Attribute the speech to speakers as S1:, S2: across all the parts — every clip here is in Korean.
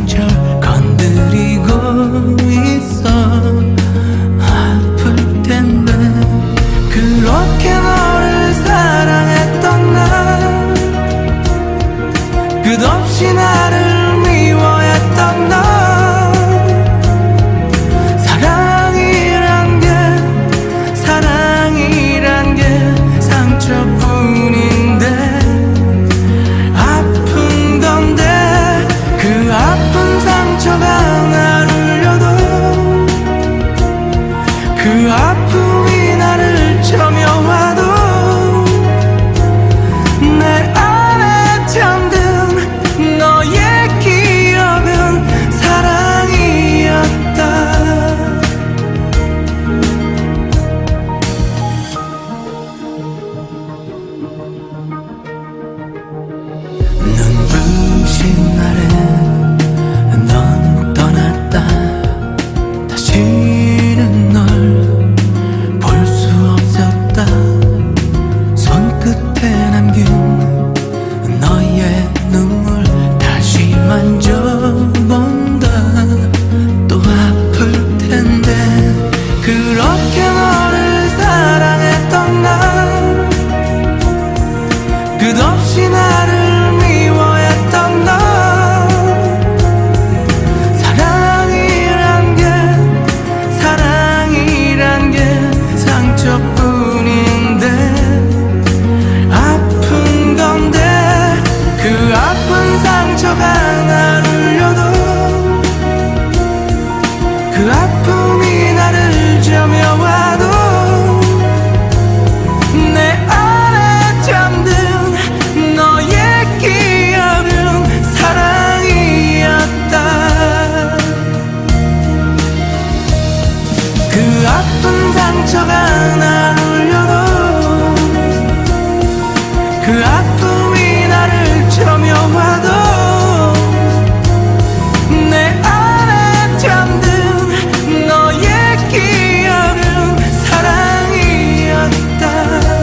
S1: 상처를 건드리고 있어. 아플 텐데 그렇게 너를 사랑했던 나, 끝없이 나를 미워했던 너. 사랑이란 게 상처뿐인데 아픈 건데, 그 아픈 상처가 날 울려도 그 아픔이 나를 점여와도 내 안에 잠든 너의 기억은 사랑이었다. 눈부신 날에 넌 떠났다. 다시는 널 볼 수 없었다. 손끝에 남긴 너의 눈물 다시 만져본다. 또 아플 텐데 그렇게 너를 사랑했던 나, 끝없이 나를 미워했던 너. 사랑이란 게 상처뿐인데 아픈 건데, 그 아픈 상처가 날 울려도 그 아픔이 나를 점여와도 내 안에 잠든 너의 기억은 사랑이었다. 그 아픈 상처가 날 울려도 그 아픔이 나를 점여와도 내 안에 잠든 너의 기억은 사랑이었다.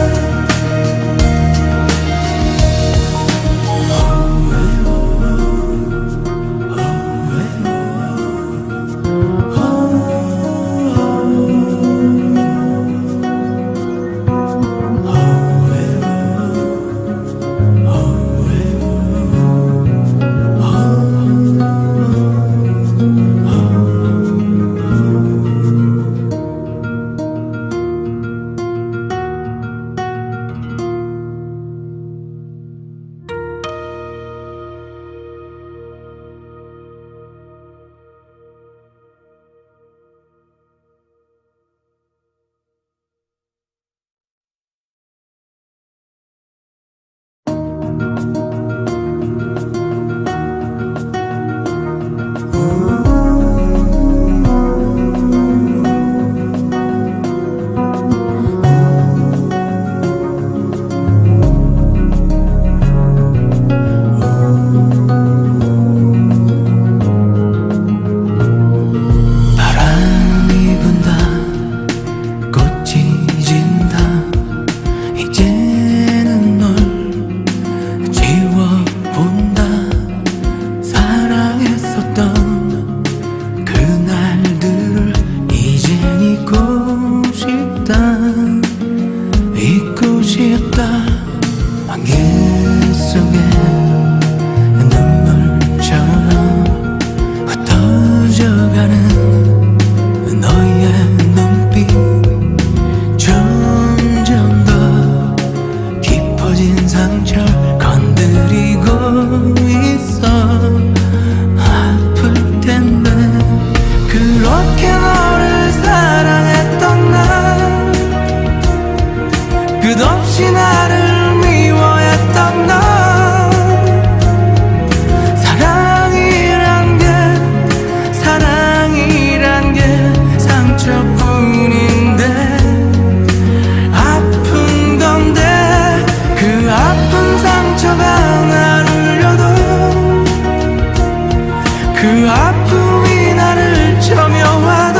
S1: 그 아픔이 나를 점여와도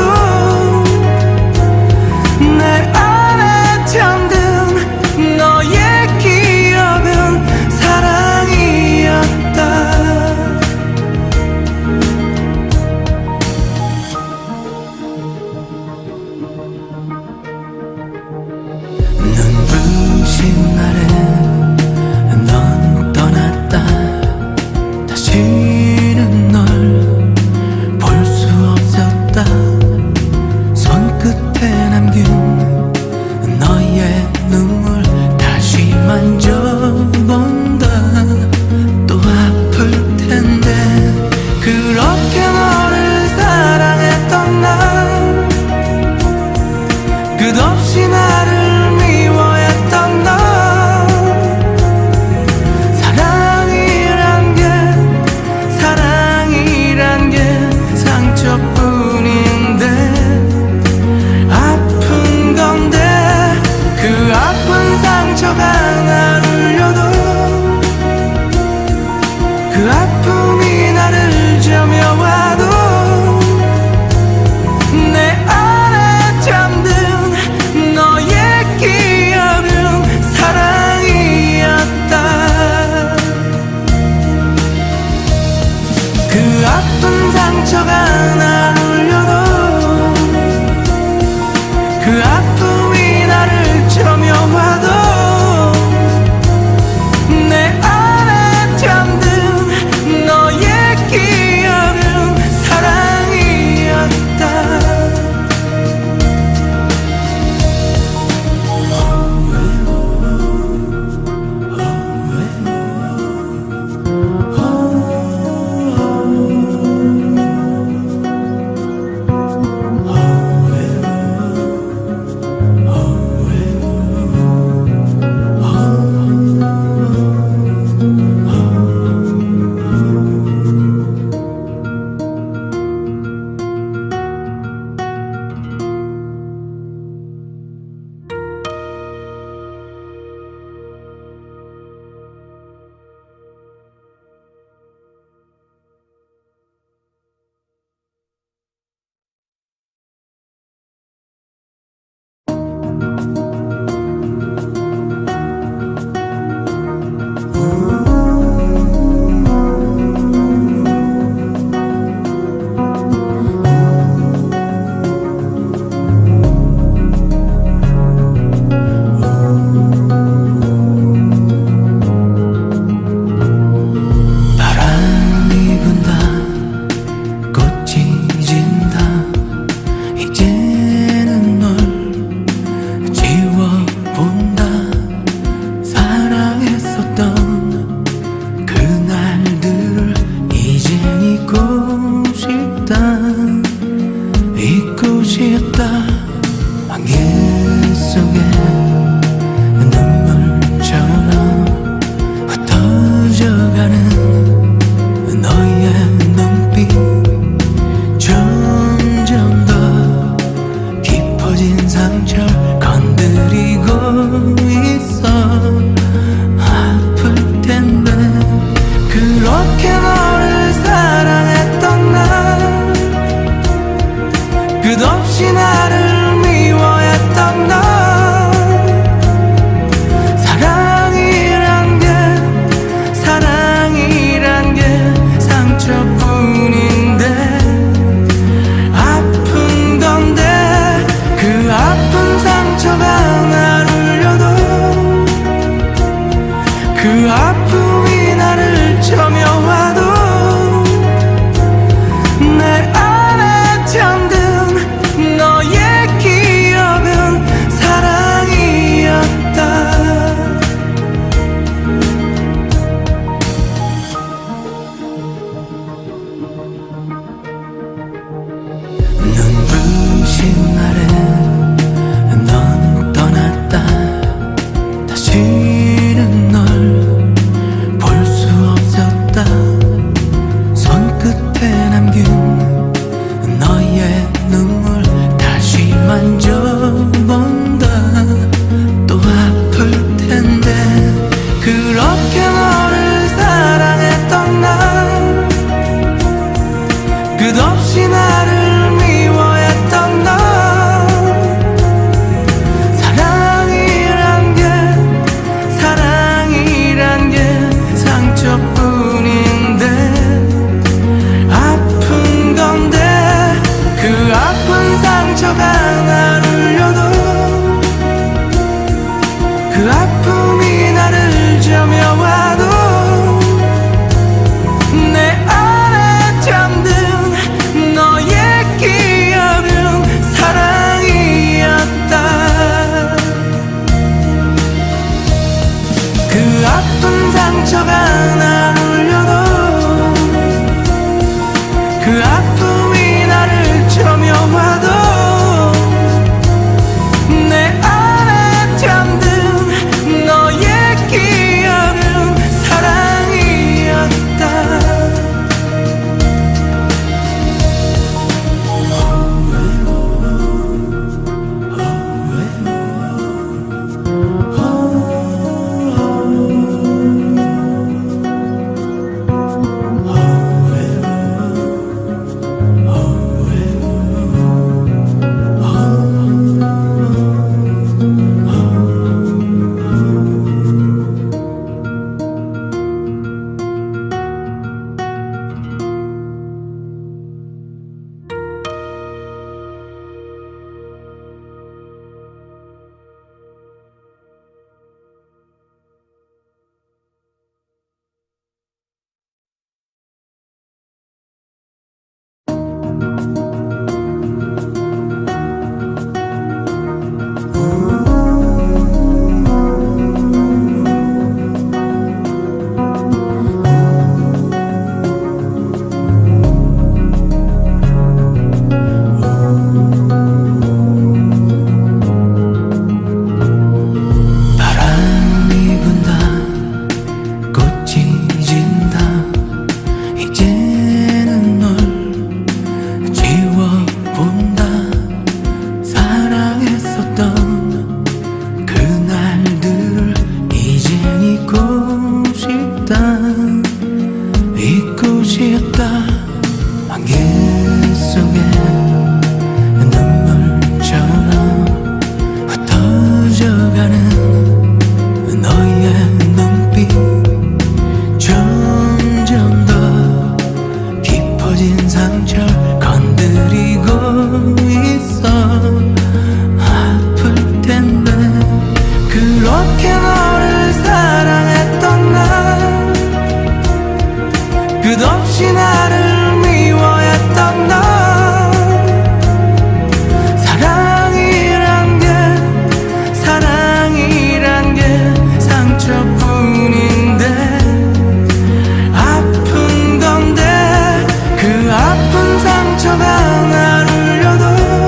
S1: 내 안에 잠든 너의 기억은 사랑이었다. 아픈 상처가 날 울려도 그 아픔이 나를 점여와도 내 안에 잠든 너의 기억은 사랑이었다. 끝없이 나를 미워했던 너 사랑이란 게 상처뿐인데 아픈 건데 그 아픈 상처가 날 울려도 그 아픔이 나를 점여와도 내 안에 잠든 너의 기억은 사랑이었다. 눈부신 날에 넌 떠났다. 다시는 널 볼 수 없었다. 손끝에 남긴 너의 눈물 다시 만져본다. 또 아플 텐데 그렇게 너를 사랑했던 날 끝없이 나를 미워했던 너 사랑이란 게 상처뿐인데 아픈 건데 그 아픈 상처가 날 울려도 그 아픔이 나를 점여와도 내 안에 잠든 너의 기억은 사랑이었다. 그 아픈 상처가 날 울려도 그 아픔이 나를 점여와도 내 안에 잠든 너의 기억은 사랑이었다. 깊어진 상처를 건드리고 있어. 아플 텐데 그렇게 너를 사랑했던 나, 끝없이 나를 미워했던 너. 사랑이란 게 상처뿐인데 아픈 건데, 그 아픈 상처가 날 울려도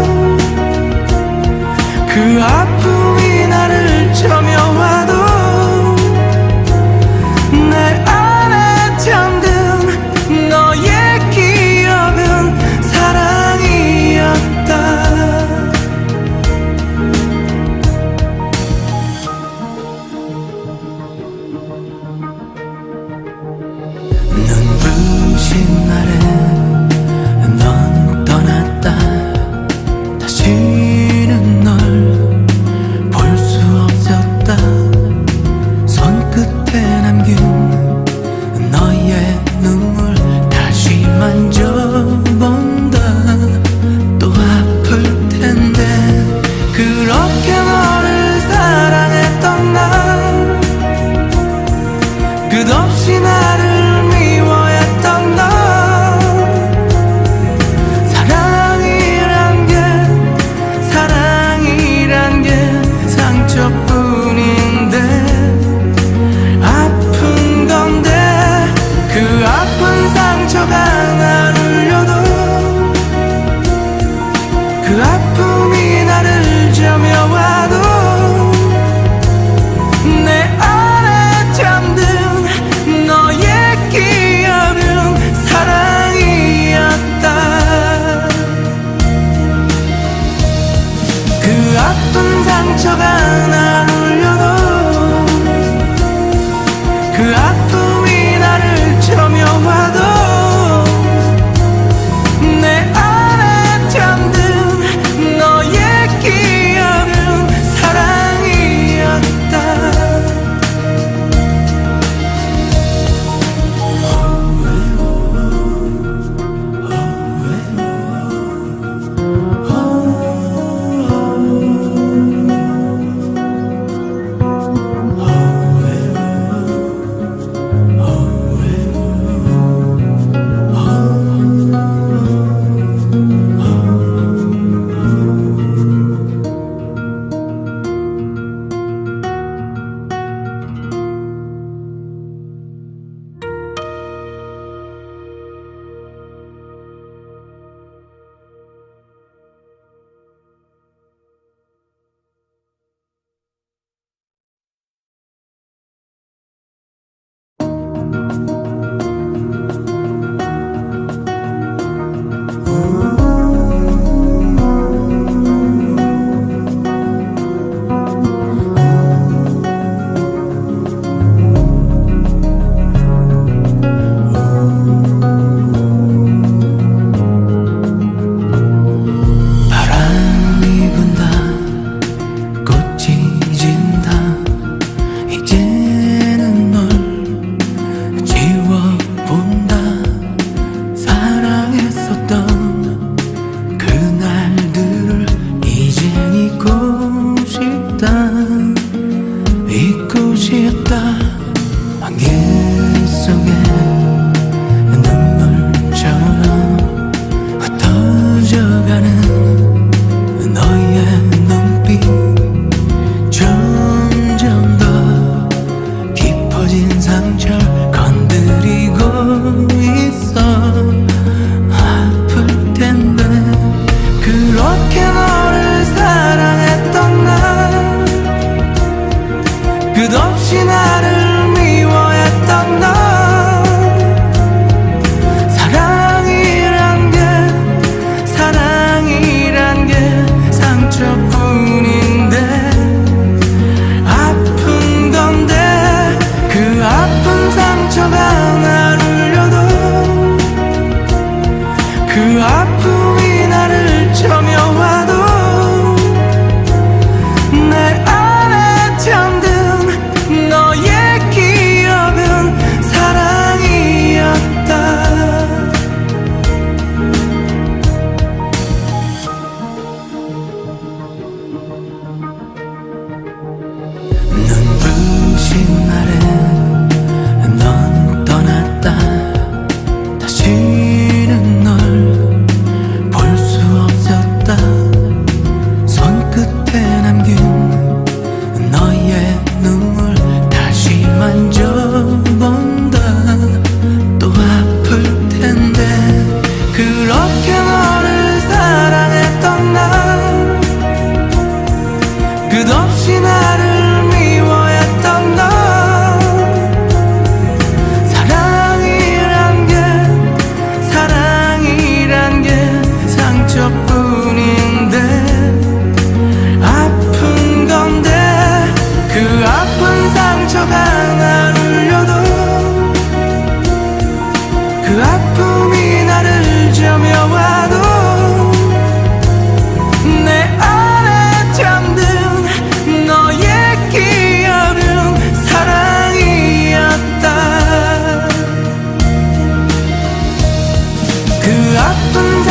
S1: 그 아픔이 나를 저며와도 내 안에 잠든 너의 기억은 사랑이었다. 눈부신 날에 넌 떠났다. 다시는 널 볼 수 없었다. 손끝에 남긴 너의 눈물 다시 만져본다. 또 아플 텐데 그렇게 너를 사랑했던 나, 끝없이 나를 미워했던 너. 사랑이란 게 상처뿐인데 아픈 건데, 그 아픈 상처가 날 울려도 그 아픔이 나를 저며와도 내 안에 잠든 너의 기억은 사랑이었다. 그 아픈 상처가 날 울려도 그 아픔이 나를 저며와도 내 안에 잠든 너의 기억은 사랑이었다.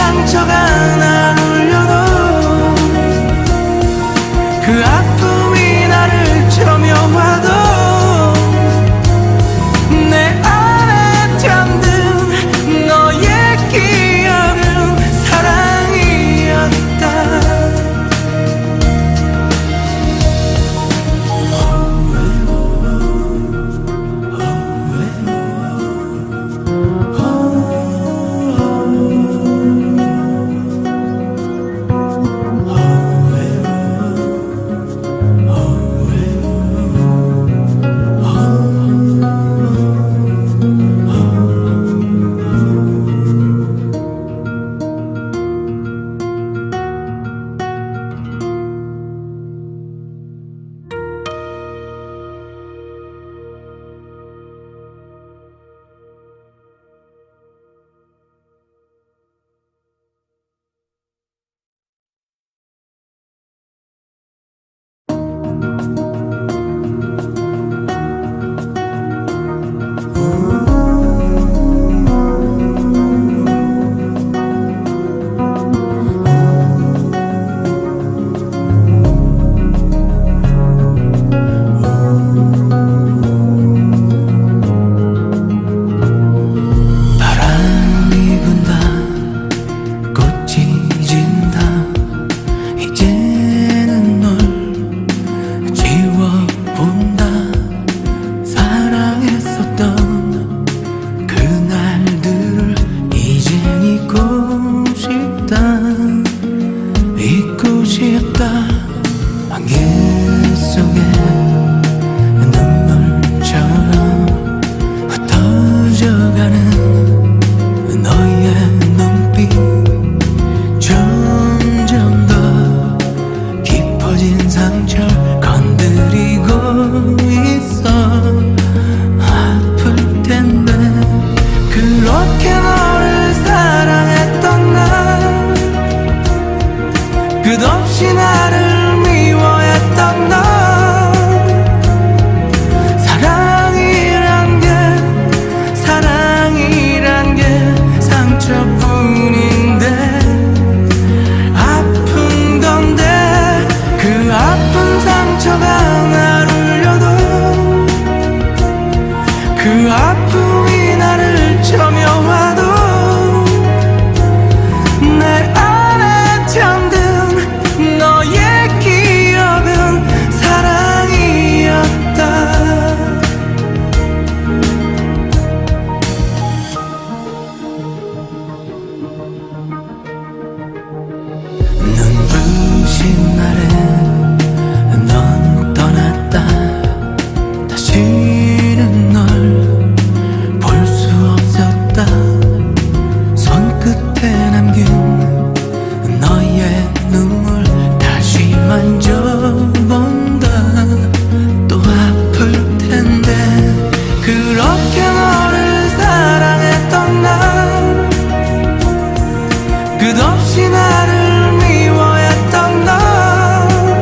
S1: 상처가 날 울려도 그 아픔이 나를 점여와도 내 안에 잠든 너의 기억은 사랑이었다. 끝없이 나를 미워했던 너 사랑이란 게 상처뿐인데 아픈 건데 그 아픈 상처가 날 울려도 그 아픔이 나를 점여와도 내 안에 잠든 너의 기억은 사랑이었다. 눈부신 날에 넌 떠났다. 다시는 널 볼 수 없었다. 손끝에 남긴 너의 눈물 다시 만져본다. 또 아플 텐데 그렇게 너를 사랑했던 나 끝없이 나를 미워했던 너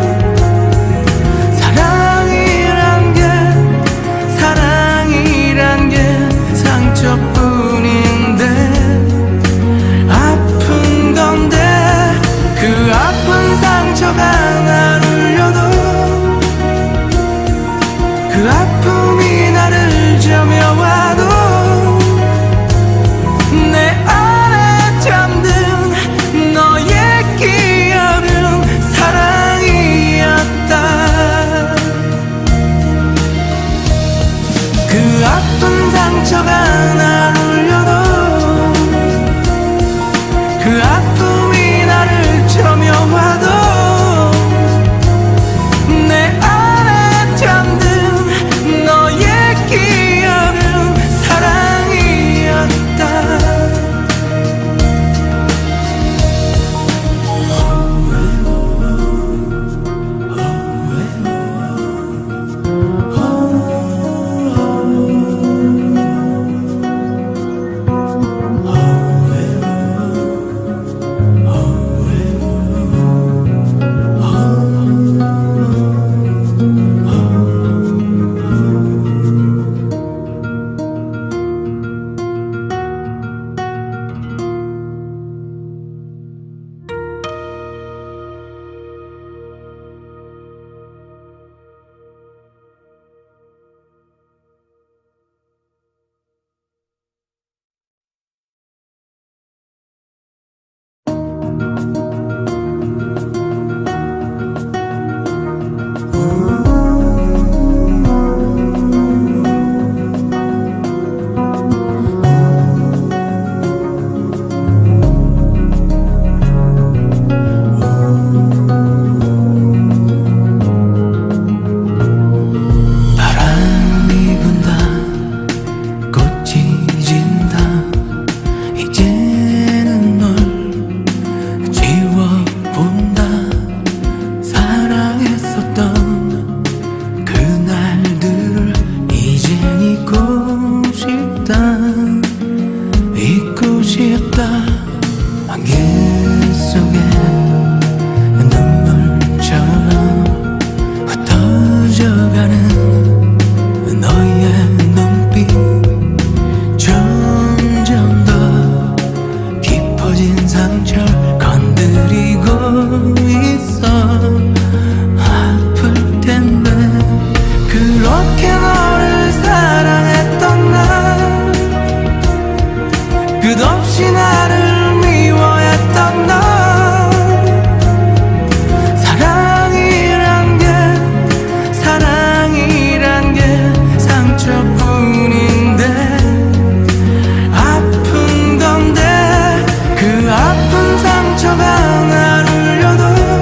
S1: 아픈 상처가 날 울려도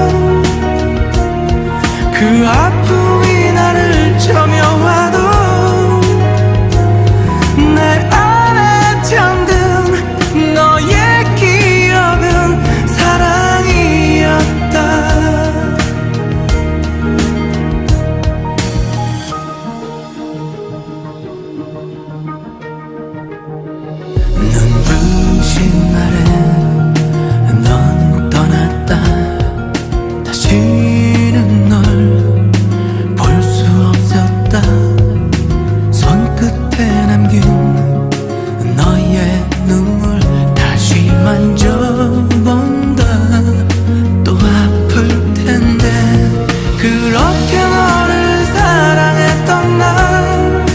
S1: 그 아픔이 나를 저며와도 내 안에 잠든 너의 기억은 사랑이었다. 눈부신 날에 넌 떠났다. 다시는 널 볼 수 없었다. 손끝에 남긴 너의 눈물 다시 만져본다. 또 아플 텐데 그렇게 너를 사랑했던 날,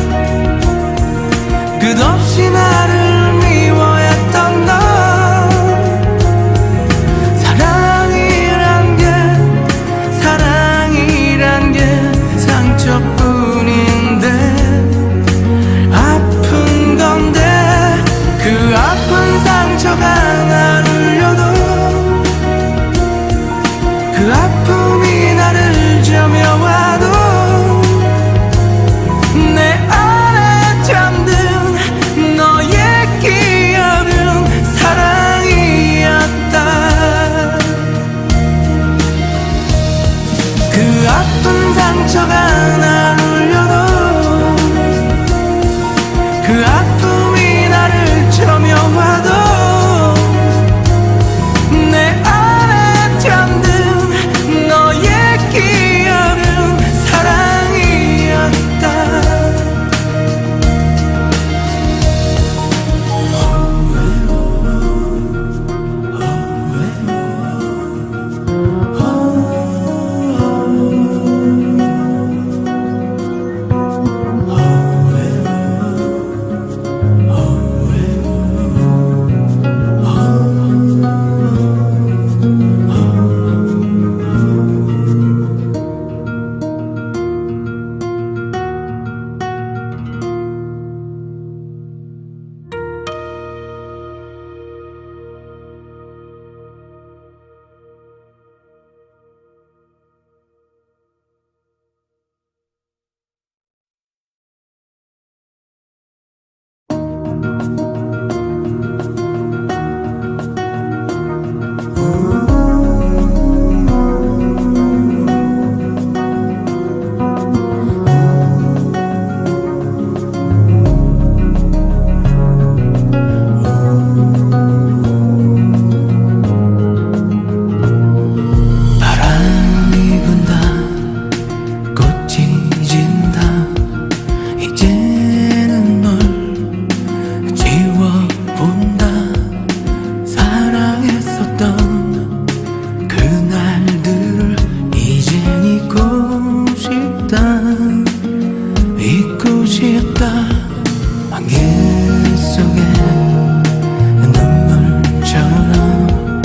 S1: 끝없이 나를 미워했던 너. 사랑이란 게 상처뿐인데 아픈 건데 그 아픈 상처가 날 울려도 그 아픔이 나를 저며와도 내 안에 잠든 너의 기억은 사랑이었다. 그 아픈 상처가 날 울려도 그 아픔이 나를 저며와도 내 안에 잠든 너의 기억은 사랑이었다. 잊고 싶다. 안개 속에 눈물처럼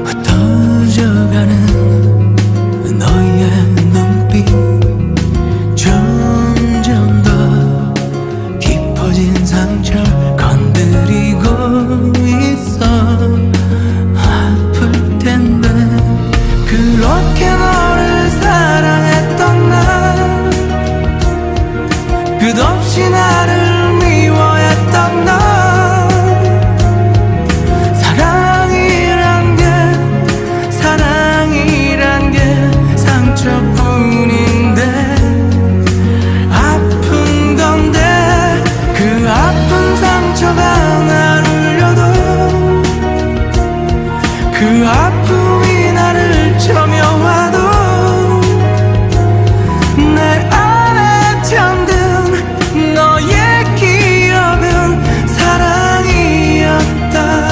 S1: 흩어져가는 너의 눈빛, 점점 더 깊어진 상처를 건드리고 있어. 아플 텐데 그렇게 너를 사랑했던 날, 끝없이 나를 미워했던 너. 사랑이란 게 상처뿐인데 아픈 건데 그 아픈 상처가 날 울려도 그 아픔이 나를 저며와도 내 안에 잠든 너의 기억은 사랑이었다.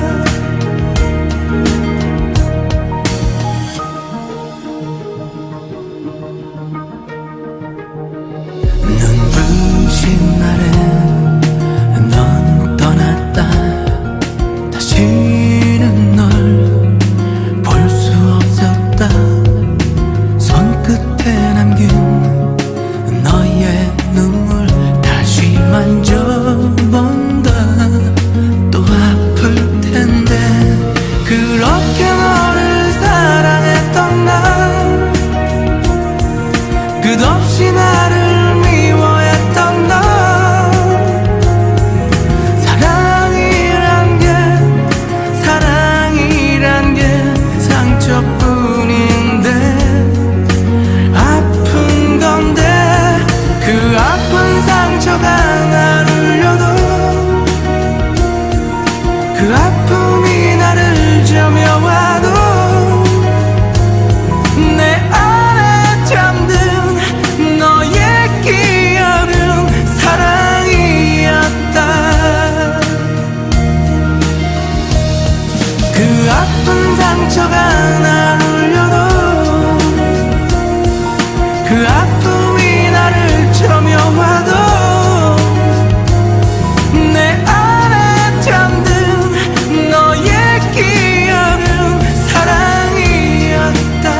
S1: 눈부신 날에 넌 떠났다. 다시는 널 볼 수 없었다. 아픈 상처가 날 울려도 그 아픔이 나를 점여와도 내 안에 잠든 너의 기억은 사랑이었다.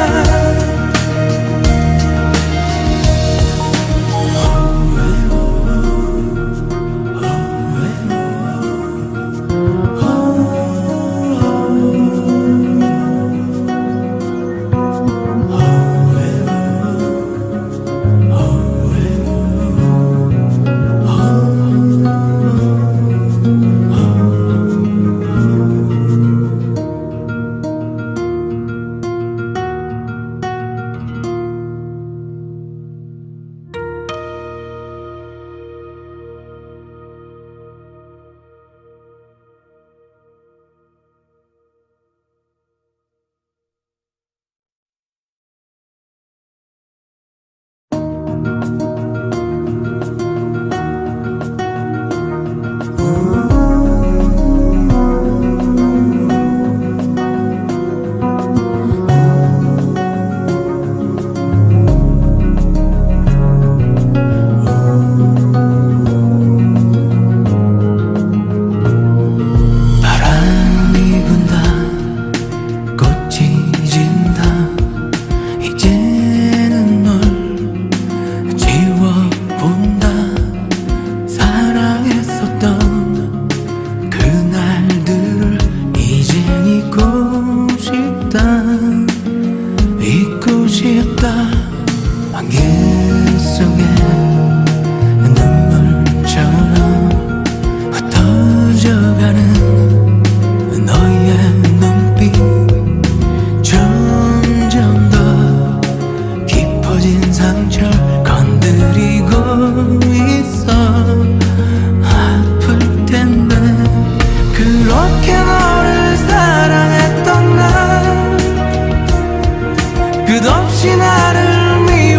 S1: 끝없이 나를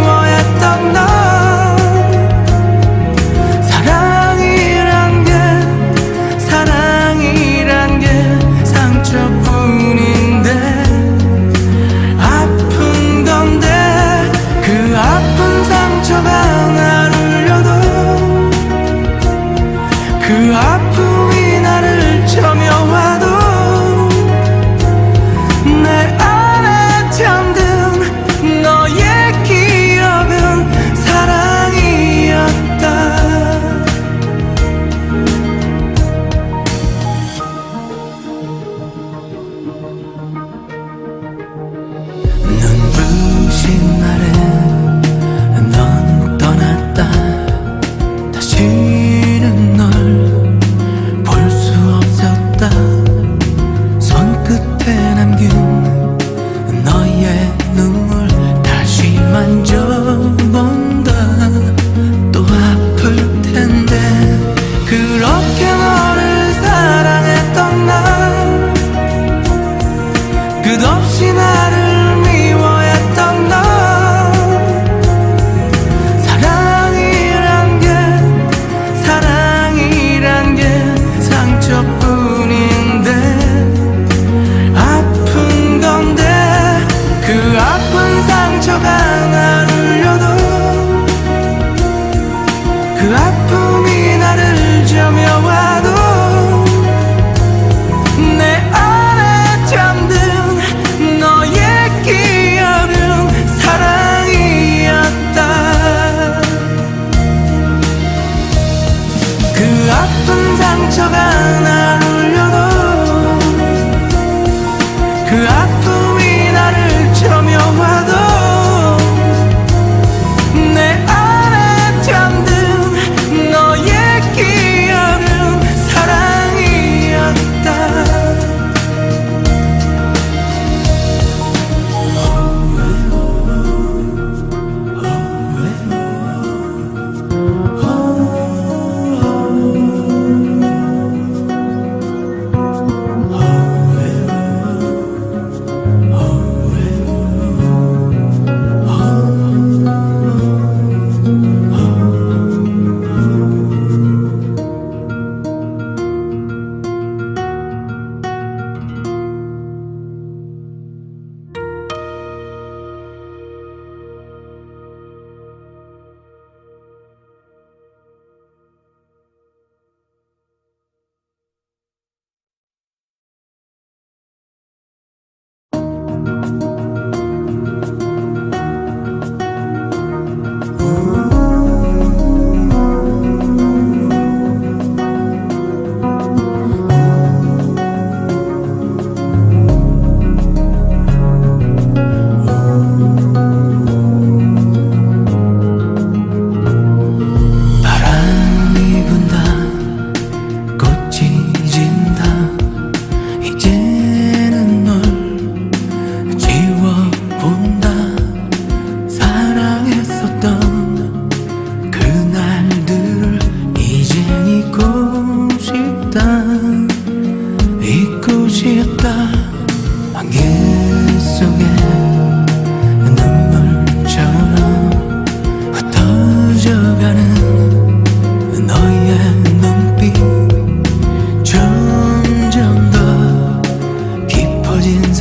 S1: 미워했던 너 사랑이란 게 상처뿐인데 아픈 건데 그 아픈 상처가 날 울려도 그 아픔이 나를 점여와도 내 안에 잠든 너의 기억은 사랑이었다. 눈부신 날에 넌 떠났다. 다시는 널 볼 수 없었다. 손끝에 남긴 너의 눈물 다시 만져본다. 또 아플 텐데 그렇게 너를 사랑했던 날 끝없이 나를 미워했던 너 사랑이란 게 상처뿐인데 아픈 건데 그 아픈 상처가 날 울려도 그 아픔이 나를 점여와도 내 안에 잠든 너의 기억은 사랑이었다. 그 아픈 상처가 날 울려도 그 아픔이 나를 점여와도 내 안에 잠든 너의 기억은 사랑이었다.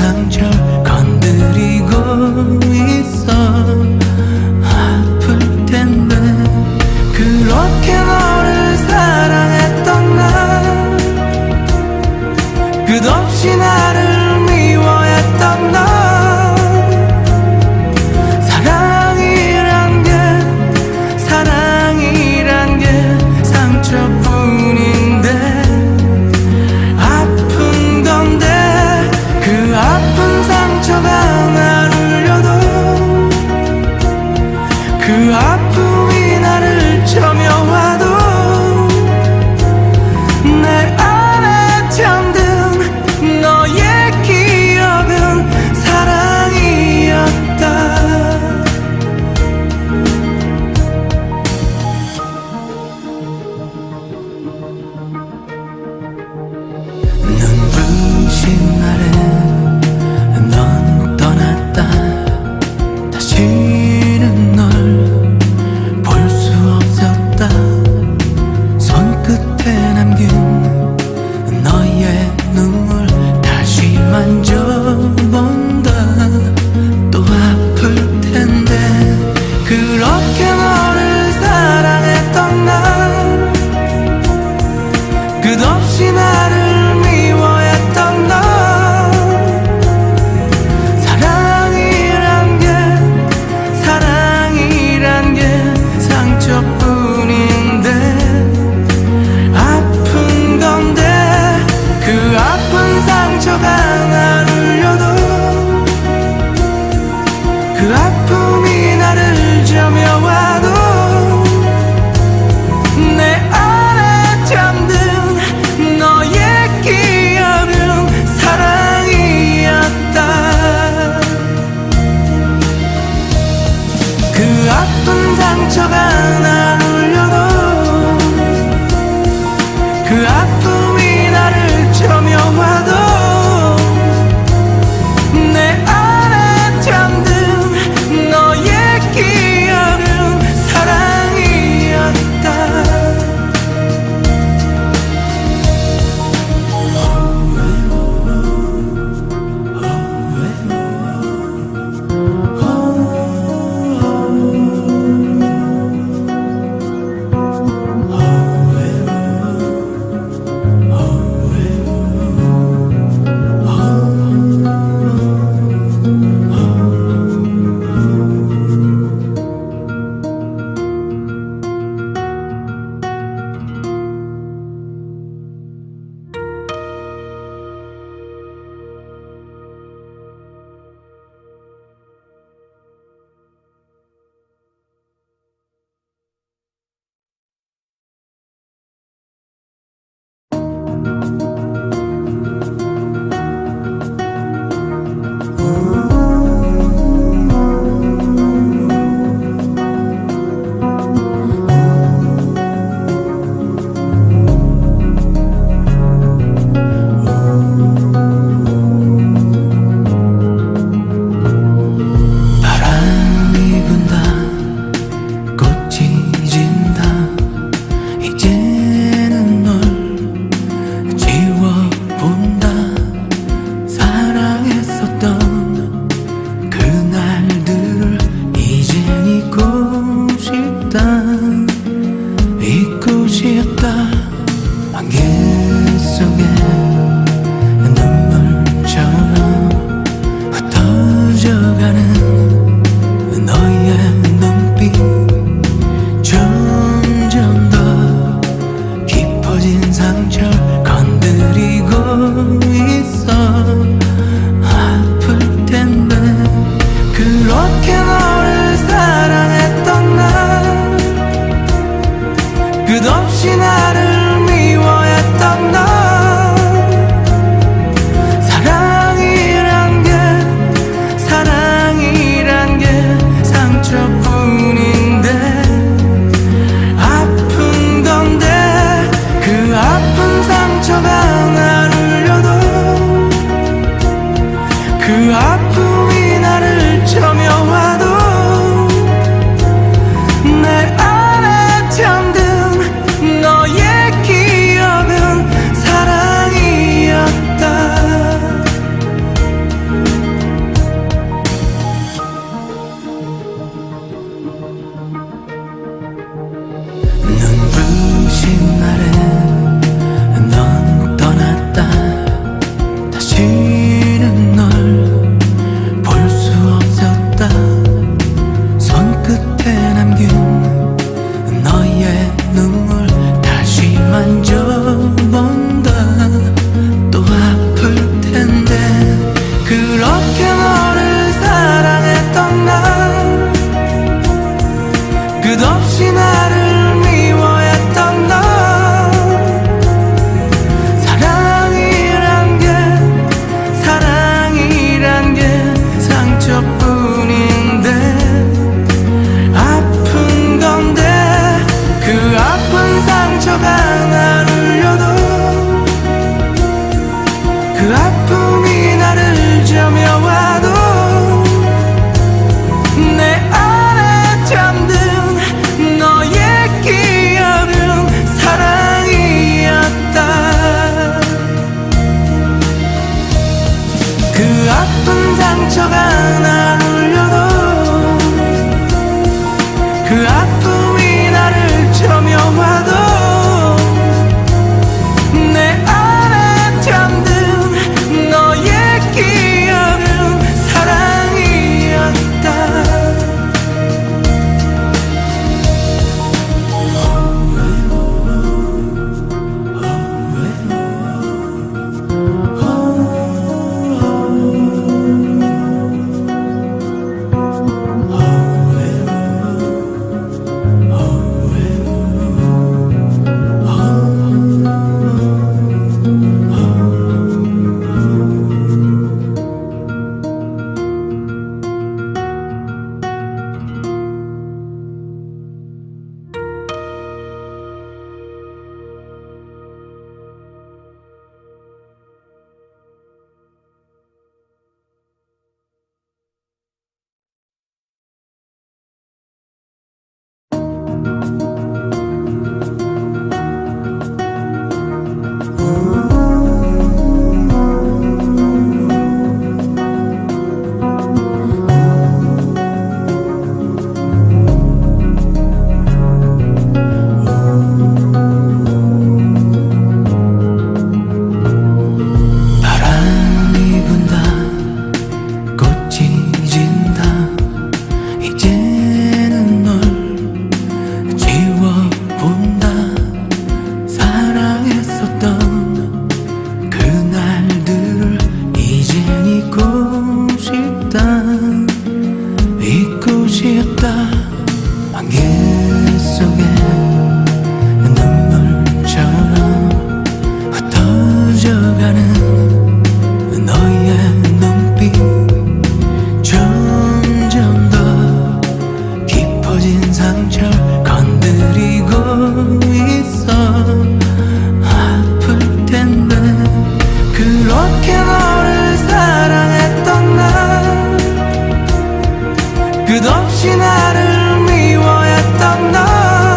S1: 상처 건드리고 있어. 아플 텐데 그렇게 너를 사랑했던 나, 끝없이 나를 미워했던 너. 사랑이란 게 상처뿐인데 아픈 건데, 그 아픈 상처가 날 울려도, 그 아픔이 나를 점여와도 내 안에 잠든 너의 기억은 사랑이었다. 눈부신 날에 넌 떠났다. 다시는 널 볼 수 없었다. 손끝에 남긴 너의 눈물 다시 만져본다. 또 아플 텐데 그렇게 너를 사랑했던 나, 끝없이 나를 미워했던 너. 사랑이란 게 상처뿐인데 아픈 건데, 그 아픈 상처가 날 울려도, 그 아픔이 나를 점여와도 내 안에 잠든 너의 기억은 사랑이었다. 그 아픈 상처가 날 울려도, 그 아픔이 나를 점여와도 내 안에 잠든 너의 기억은 사랑이었다. 끝없이 나를 미워했던 너. 사랑이란 게 상처뿐인데 아픈 건데 그 아픈 상처가 날 울려도 그 아픔이 나를 점여와도 내 안에 잠든 너의 기억은 사랑이었다. 끝없이 나를 미워했던 너. 사랑이란 게 상처뿐인데 아픈 건데 그 아픈 상처가 날 울려도 그 아픔이 나를 저며와도 내 안에 잠든 너의 기억은 사랑이었다. 그 아픈 상처가 날 울려도 그 아픔이 나를 저며와도 내 안에 잠든 너의 기억은 사랑이었다. 잊고 싶다. 안개 속에 눈물처럼 흩어져가는 너의 눈빛 점점 더 깊어진 상처를 건드리고 있어. 아플 텐데 그렇게 너를 사랑했던 나, 끝없이 나를 미워했던 너.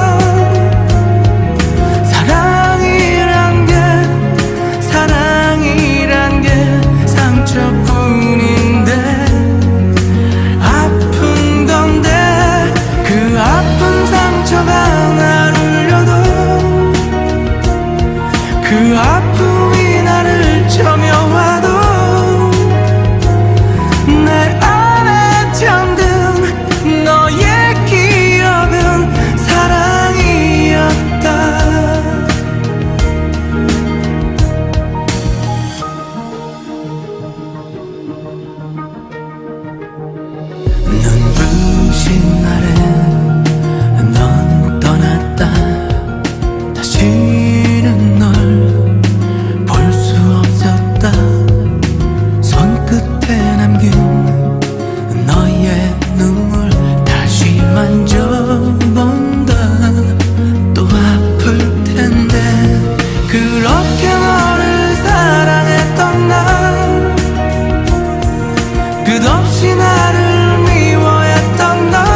S1: 사랑이란 게 상처뿐인데 아픈 건데 그 아픈 상처가 날 울려도 그 아픔이 나를 저며와도 내 안에 잠든 너의 기억은 사랑이었다. 눈부신 날에 넌 떠났다. 다시는 널 볼 수 없었다. 손끝에 남긴 너의 눈물 다시 만져본다. 또 아플 텐데 그렇게 너를 사랑했던 나, 끝없이 나를 미워했던 너.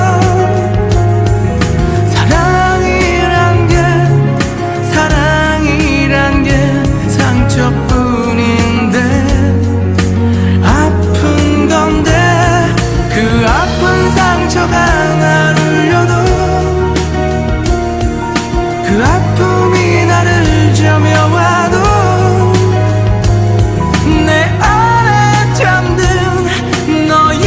S1: 사랑이란 게 상처뿐인데 아픈 건데 그 아픈 상처가 날 울려도 그 아픔이 나를 저며와도 내 안에 잠든 너의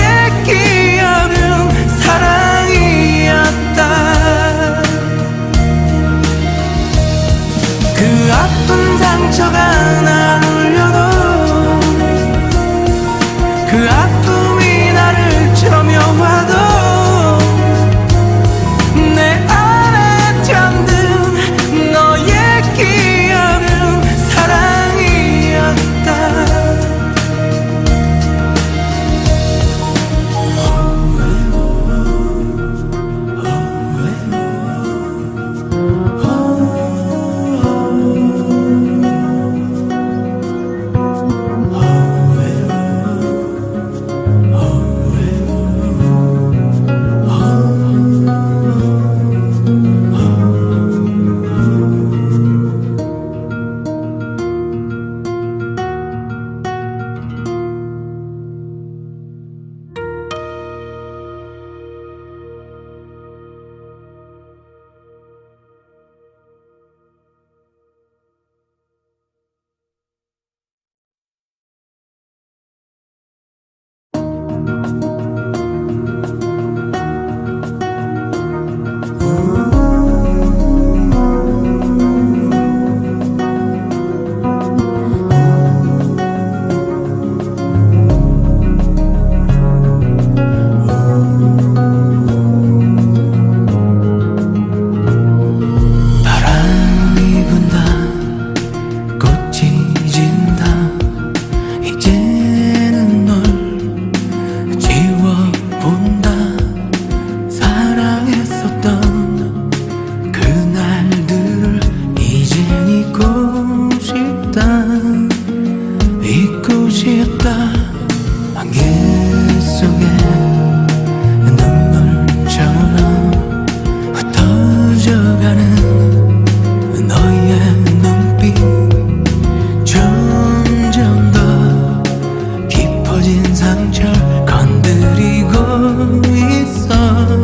S1: 상처 건드리고 있어.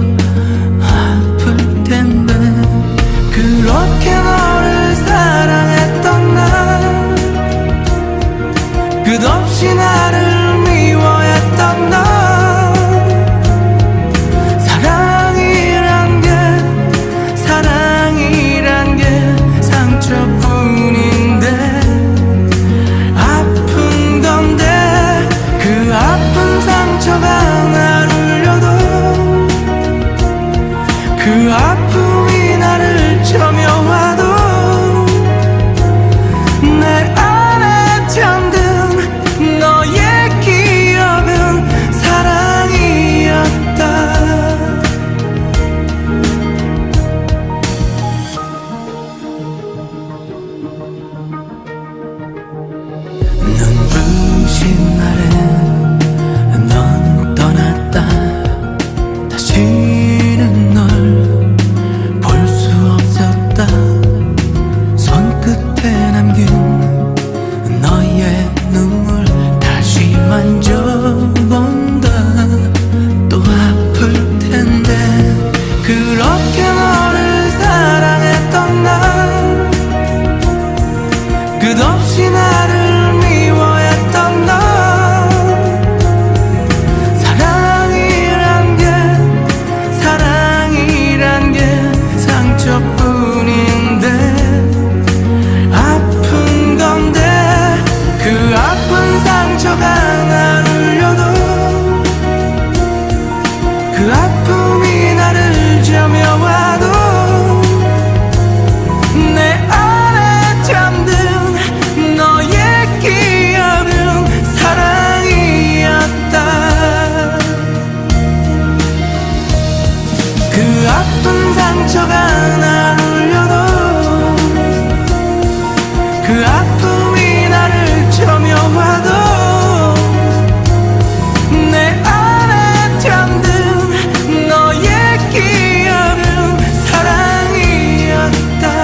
S1: 아플 텐데 그렇게 너를 사랑했던 나, 끝없이 나를 미워했던 너. 사랑이란 게 상처뿐인데 아픈 건데, 그 아픈 상처가 날 울려도 그 아픔이 나를 저며와도 내 안에 잠든 너의 기억은 사랑이었다. 눈부신 날에 넌 떠났다. 다시는 널 볼 수 없었다. 손끝에 남긴 너의 눈물 다시 만져본다. 또 아플 텐데 그렇게 너를 사랑했던 나, 끝없이 나를 미워했던 너. 사랑이란 게 상처뿐인데 아픈 건데, 그 아픈 상처가 날 울려도 그 아픔이 나를 저며와도 내 안에 잠든 너의 기억은 사랑이었다. 그 아픈 상처가 날 울려도 그 아픔이 나를 저며와도 내 안에 잠든 너의 기억은 사랑이었다.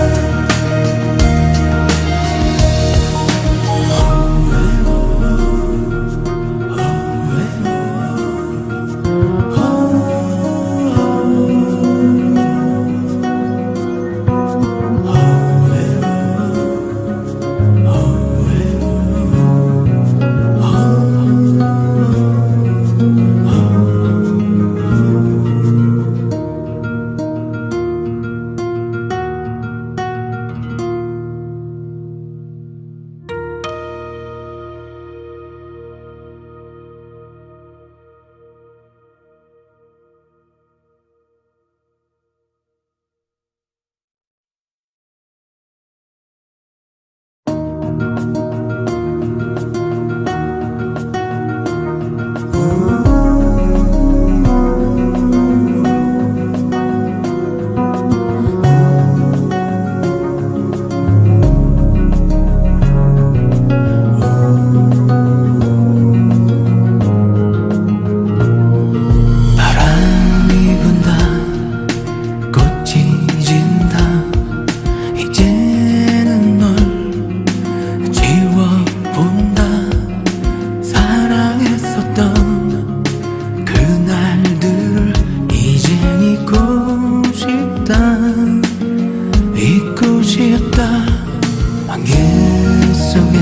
S1: 잊고 싶다. 안개 속에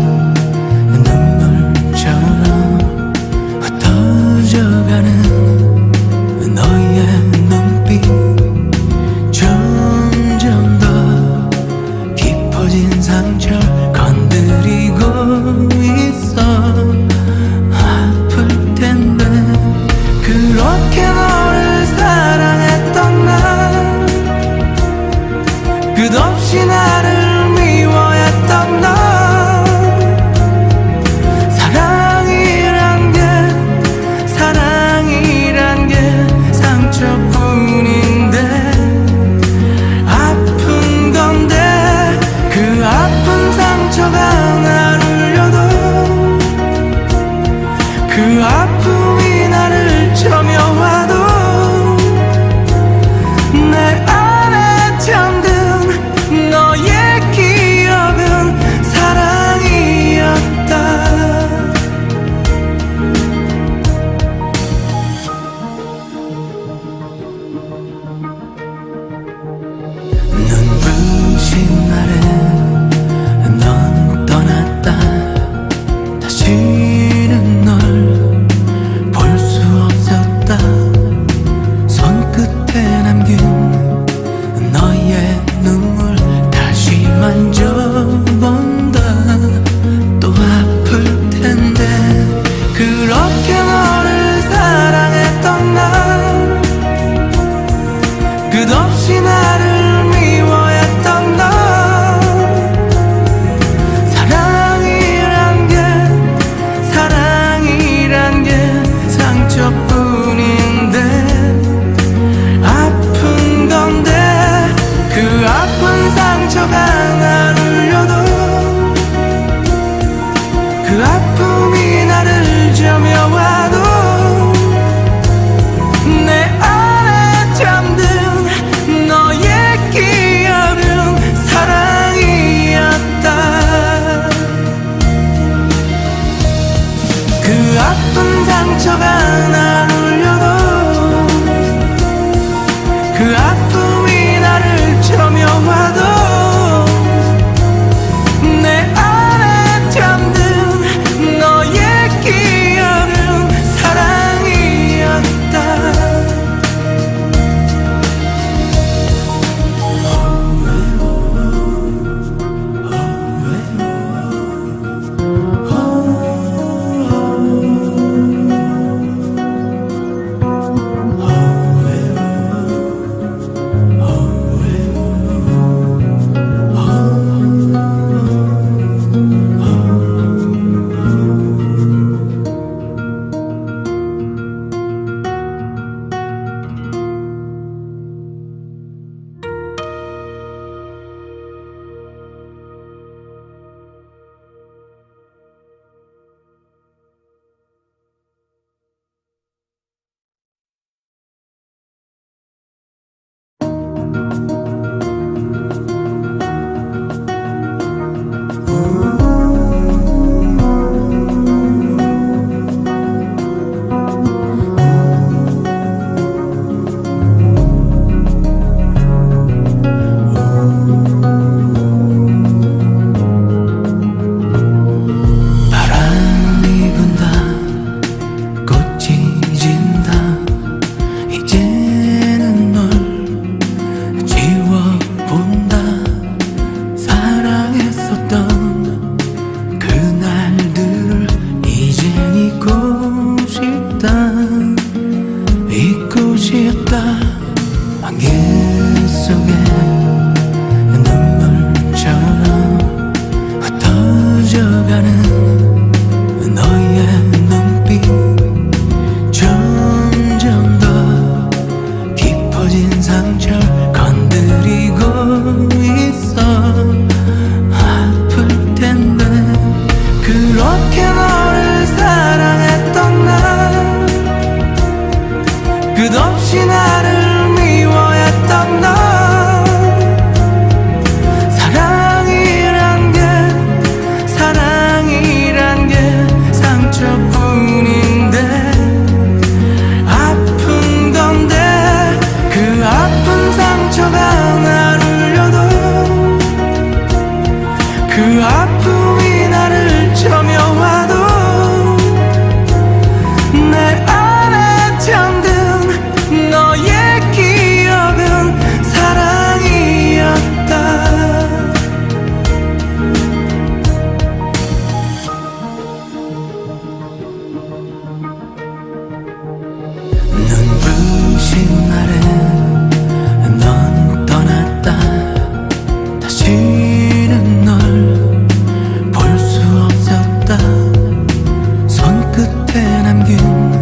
S1: 눈물처럼 흩어져가는 너의 눈빛, 점점 더 깊어진 상처 건드리고 있어. 아플 텐데 그렇게 너를 사랑했던 나, 끝없이 나를 미워했던 너. 사랑이란 게 상처뿐인데 아픈 건데, 그 아픈 상처가 날 울려도 그 아픔이 나를 저며와도 내 안에 잠든 너의 기억은 사랑이었다. 아픈 상처가 날 울려도 그 아픔이 나를 점여와도 내 안에 잠든 너의 기억은 사랑이었다. 끝없이 나를 미워했던 너 사랑이란 게 상처뿐인데 아픈 건데 그 아픈 상처가 날 울려도 그 아픔이 나를 점여와도 내 안에 잠든 너의 기억은 사랑이었다. 눈부신 날에 넌 떠났다. 다시는 널 볼 수 없었다. 손끝에 남긴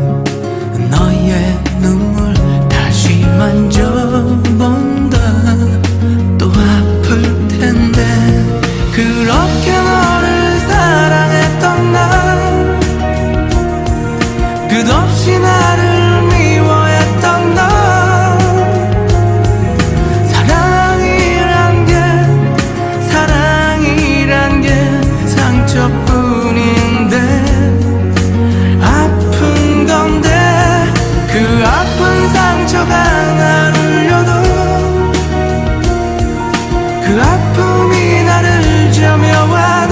S1: 너의 눈물 다시 만져본다. 또 아플 텐데 그렇게 너를 사랑했던 날 끝없이 나를 미워했던 너 사랑이란 게 상처뿐인데 아픈 건데 그 아픈 상처가 날 울려도 그 아픔이 나를 점여와도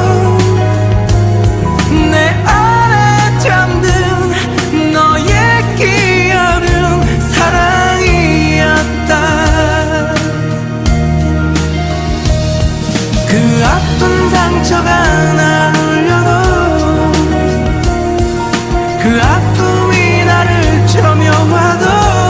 S1: 내 안에 잠든 너의 기억은 사랑이었다. 그 아픈 상처가 날 울려도 그 아픔이 나를 점여와도